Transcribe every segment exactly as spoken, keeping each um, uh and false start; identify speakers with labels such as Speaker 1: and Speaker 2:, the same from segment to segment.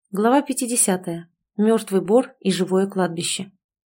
Speaker 1: Глава пятидесятая. Мертвый бор и живое кладбище.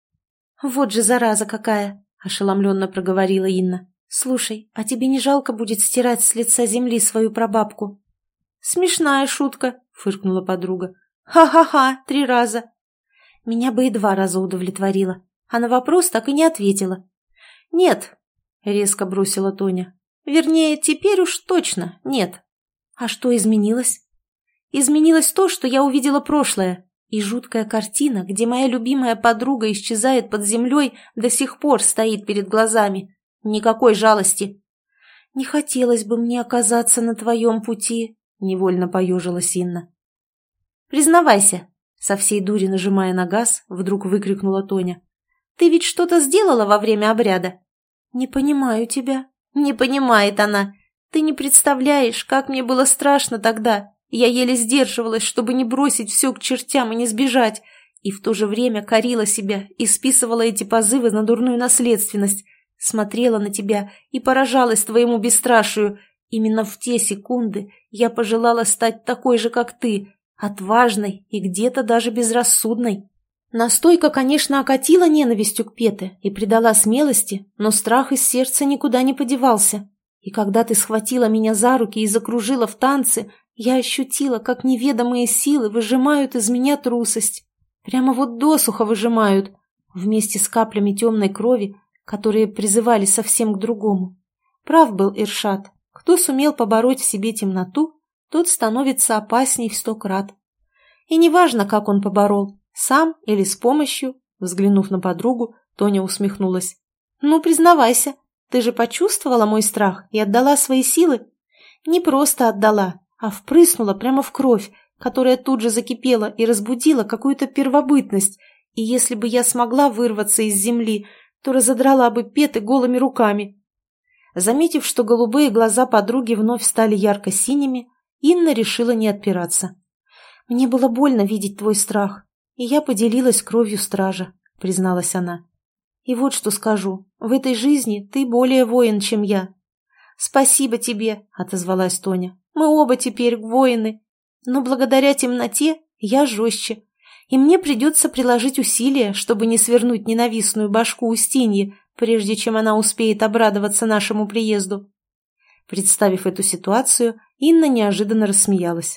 Speaker 1: «Вот же зараза какая!» – ошеломленно проговорила Инна. «Слушай, а тебе не жалко будет стирать с лица земли свою прабабку?» «Смешная шутка», – фыркнула подруга. «Ха-ха-ха, три раза!» Меня бы и два раза удовлетворило, а на вопрос так и не ответила. «Нет», – резко бросила Тоня. «Вернее, теперь уж точно нет». «А что изменилось?» «Изменилось то, что я увидела прошлое, и жуткая картина, где моя любимая подруга исчезает под землей, до сих пор стоит перед глазами. Никакой жалости». «Не хотелось бы мне оказаться на твоем пути», — невольно поежилась Инна. «Признавайся», — со всей дури нажимая на газ, вдруг выкрикнула Тоня. «Ты ведь что-то сделала во время обряда?» «Не понимаю тебя». «Не понимает она. Ты не представляешь, как мне было страшно тогда. Я еле сдерживалась, чтобы не бросить все к чертям и не сбежать, и в то же время корила себя и списывала эти позывы на дурную наследственность, смотрела на тебя и поражалась твоему бесстрашию. Именно в те секунды я пожелала стать такой же, как ты, отважной и где-то даже безрассудной. Настойка, конечно, окатила ненавистью к Пете и придала смелости, но страх из сердца никуда не подевался. И когда ты схватила меня за руки и закружила в танце, я ощутила, как неведомые силы выжимают из меня трусость. Прямо вот досуха выжимают, вместе с каплями темной крови, которые призывали совсем к другому. Прав был Иршад. Кто сумел побороть в себе темноту, тот становится опасней в сто крат. И неважно, как он поборол, сам или с помощью, взглянув на подругу, Тоня усмехнулась. «Ну, признавайся, ты же почувствовала мой страх и отдала свои силы?» «Не просто отдала, а впрыснула прямо в кровь, которая тут же закипела и разбудила какую-то первобытность, и если бы я смогла вырваться из земли, то разодрала бы Петы голыми руками». Заметив, что голубые глаза подруги вновь стали ярко-синими, Инна решила не отпираться. «Мне было больно видеть твой страх, и я поделилась кровью стража», — призналась она. «И вот что скажу, в этой жизни ты более воин, чем я». «Спасибо тебе», — отозвалась Тоня. «Мы оба теперь воины, но благодаря темноте я жестче, и мне придется приложить усилия, чтобы не свернуть ненавистную башку Устиньи, прежде чем она успеет обрадоваться нашему приезду». Представив эту ситуацию, Инна неожиданно рассмеялась.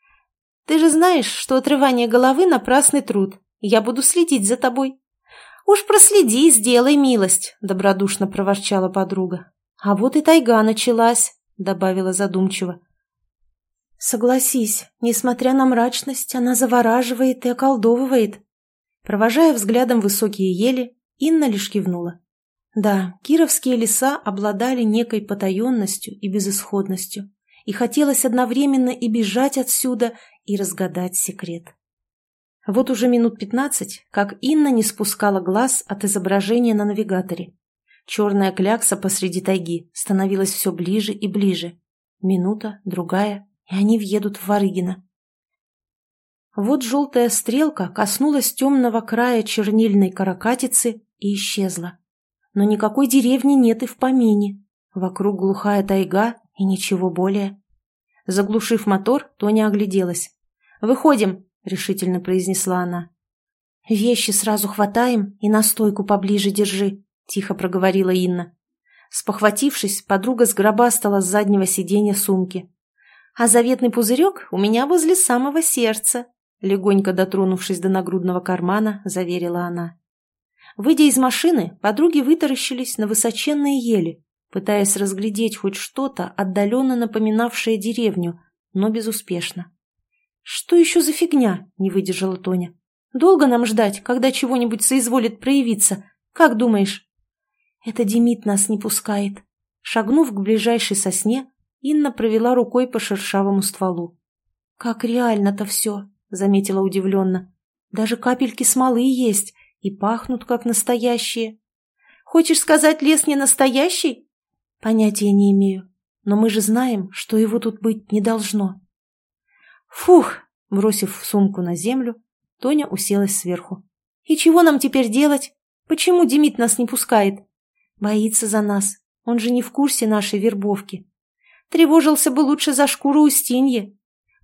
Speaker 1: «Ты же знаешь, что отрывание головы — напрасный труд. Я буду следить за тобой». «Уж проследи, сделай милость», — добродушно проворчала подруга. «А вот и тайга началась», — добавила задумчиво. «Согласись, несмотря на мрачность, она завораживает и околдовывает». Провожая взглядом высокие ели, Инна лишь кивнула. Да, кировские леса обладали некой потаенностью и безысходностью, и хотелось одновременно и бежать отсюда, и разгадать секрет. Вот уже минут пятнадцать, как Инна не спускала глаз от изображения на навигаторе. Черная клякса посреди тайги становилась все ближе и ближе. Минута, другая, и они въедут в Варыгино. Вот желтая стрелка коснулась темного края чернильной каракатицы и исчезла. Но никакой деревни нет и в помине. Вокруг глухая тайга и ничего более. Заглушив мотор, Тоня огляделась. «Выходим», — решительно произнесла она. «Вещи сразу хватаем и настойку поближе держи», — тихо проговорила Инна. Спохватившись, подруга сгробастала с заднего сиденья сумки. «А заветный пузырек у меня возле самого сердца», — легонько дотронувшись до нагрудного кармана, заверила она. Выйдя из машины, подруги вытаращились на высоченные ели, пытаясь разглядеть хоть что-то, отдаленно напоминавшее деревню, но безуспешно. «Что еще за фигня?» — не выдержала Тоня. «Долго нам ждать, когда чего-нибудь соизволит проявиться? Как думаешь?» «Это Демид нас не пускает». Шагнув к ближайшей сосне, Инна провела рукой по шершавому стволу. «Как реально-то все», — заметила удивленно. «Даже капельки смолы есть, и пахнут как настоящие». «Хочешь сказать, лес не настоящий?» «Понятия не имею, но мы же знаем, что его тут быть не должно». «Фух!» — бросив сумку на землю, Тоня уселась сверху. «И чего нам теперь делать? Почему Демид нас не пускает?» «Боится за нас. Он же не в курсе нашей вербовки. Тревожился бы лучше за шкуру Устиньи».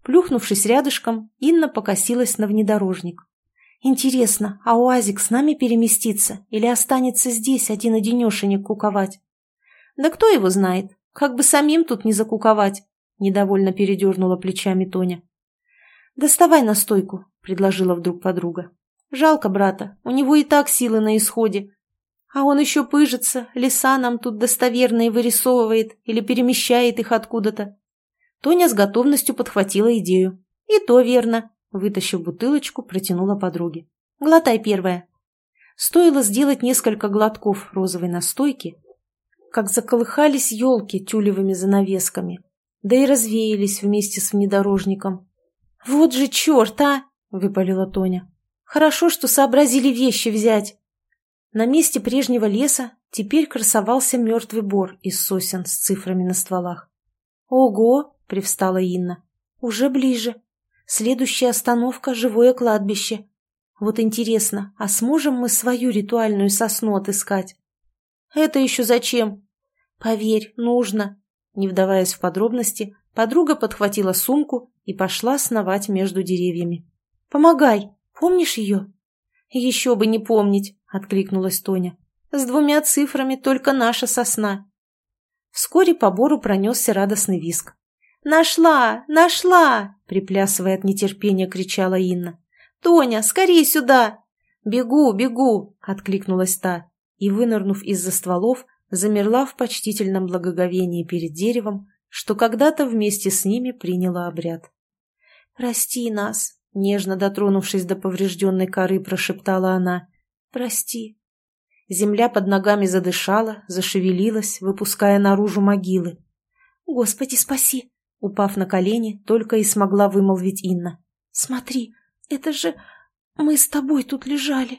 Speaker 1: Плюхнувшись рядышком, Инна покосилась на внедорожник. «Интересно, а УАЗик с нами переместится или останется здесь один-одинешенек куковать?» «Да кто его знает? Как бы самим тут не закуковать!» — недовольно передернула плечами Тоня. «Доставай настойку», — предложила вдруг подруга. «Жалко брата, у него и так силы на исходе. А он еще пыжится, леса нам тут достоверные вырисовывает или перемещает их откуда-то». Тоня с готовностью подхватила идею. «И то верно», — вытащив бутылочку, протянула подруге. «Глотай первая». Стоило сделать несколько глотков розовой настойки, как заколыхались елки тюлевыми занавесками, да и развеялись вместе с внедорожником. «Вот же черт, а!» — выпалила Тоня. «Хорошо, что сообразили вещи взять». На месте прежнего леса теперь красовался мертвый бор из сосен с цифрами на стволах. «Ого!» — привстала Инна. «Уже ближе. Следующая остановка — живое кладбище. Вот интересно, а сможем мы свою ритуальную сосну отыскать?» «Это еще зачем?» «Поверь, нужно». Не вдаваясь в подробности, подруга подхватила сумку и пошла сновать между деревьями. «Помогай! Помнишь ее?» «Еще бы не помнить!» — откликнулась Тоня. «С двумя цифрами только наша сосна». Вскоре по бору пронесся радостный визг. «Нашла! Нашла!» — приплясывая от нетерпения, кричала Инна. «Тоня, скорей сюда!» «Бегу, бегу!» — откликнулась та и, вынырнув из-за стволов, замерла в почтительном благоговении перед деревом, что когда-то вместе с ними приняла обряд. «Прости нас!» — нежно дотронувшись до поврежденной коры, прошептала она. «Прости!» Земля под ногами задышала, зашевелилась, выпуская наружу могилы. «Господи, спаси!» Упав на колени, только и смогла вымолвить Инна. «Смотри, это же... мы с тобой тут лежали».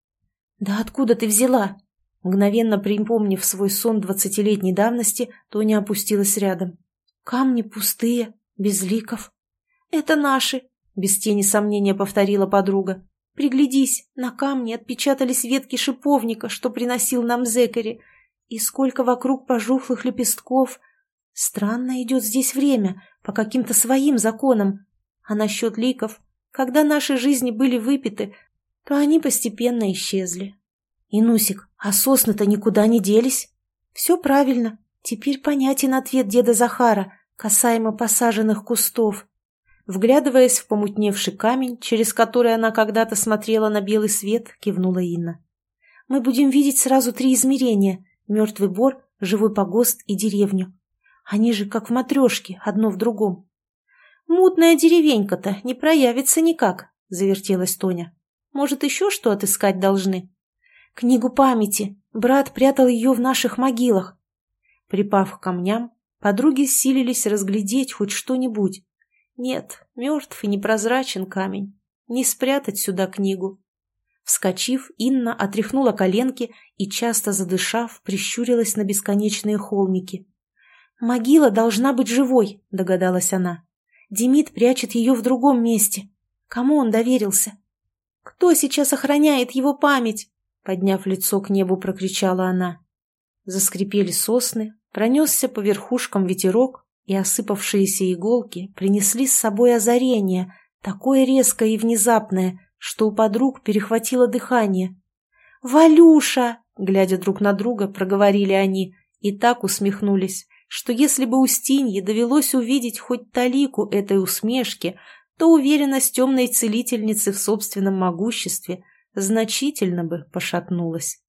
Speaker 1: «Да откуда ты взяла?» Мгновенно припомнив свой сон двадцатилетней давности, Тоня опустилась рядом. «Камни пустые, без ликов». «Это наши», — без тени сомнения повторила подруга. «Приглядись, на камне отпечатались ветки шиповника, что приносил нам Зекари. И сколько вокруг пожухлых лепестков. Странно идет здесь время, по каким-то своим законам. А насчет ликов, когда наши жизни были выпиты, то они постепенно исчезли». «Инусик, а сосны-то никуда не делись?» «Все правильно. Теперь понятен ответ деда Захара, касаемо посаженных кустов». Вглядываясь в помутневший камень, через который она когда-то смотрела на белый свет, кивнула Инна. «Мы будем видеть сразу три измерения — мертвый бор, живой погост и деревню. Они же как в матрешке, одно в другом». «Мутная деревенька-то не проявится никак», — завертелась Тоня. «Может, еще что отыскать должны?» «Книгу памяти. Брат прятал ее в наших могилах». Припав к камням, подруги силились разглядеть хоть что-нибудь. Нет, мертв и непрозрачен камень. Не спрятать сюда книгу. Вскочив, Инна отряхнула коленки и, часто задышав, прищурилась на бесконечные холмики. «Могила должна быть живой», — догадалась она. «Демид прячет ее в другом месте. Кому он доверился?» «Кто сейчас охраняет его память?» Подняв лицо к небу, прокричала она. Заскрипели сосны, пронесся по верхушкам ветерок, и осыпавшиеся иголки принесли с собой озарение, такое резкое и внезапное, что у подруг перехватило дыхание. «Валюша!» — глядя друг на друга, проговорили они, и так усмехнулись, что если бы Устинье довелось увидеть хоть талику этой усмешки, то уверенность темной целительницы в собственном могуществе значительно бы пошатнулась.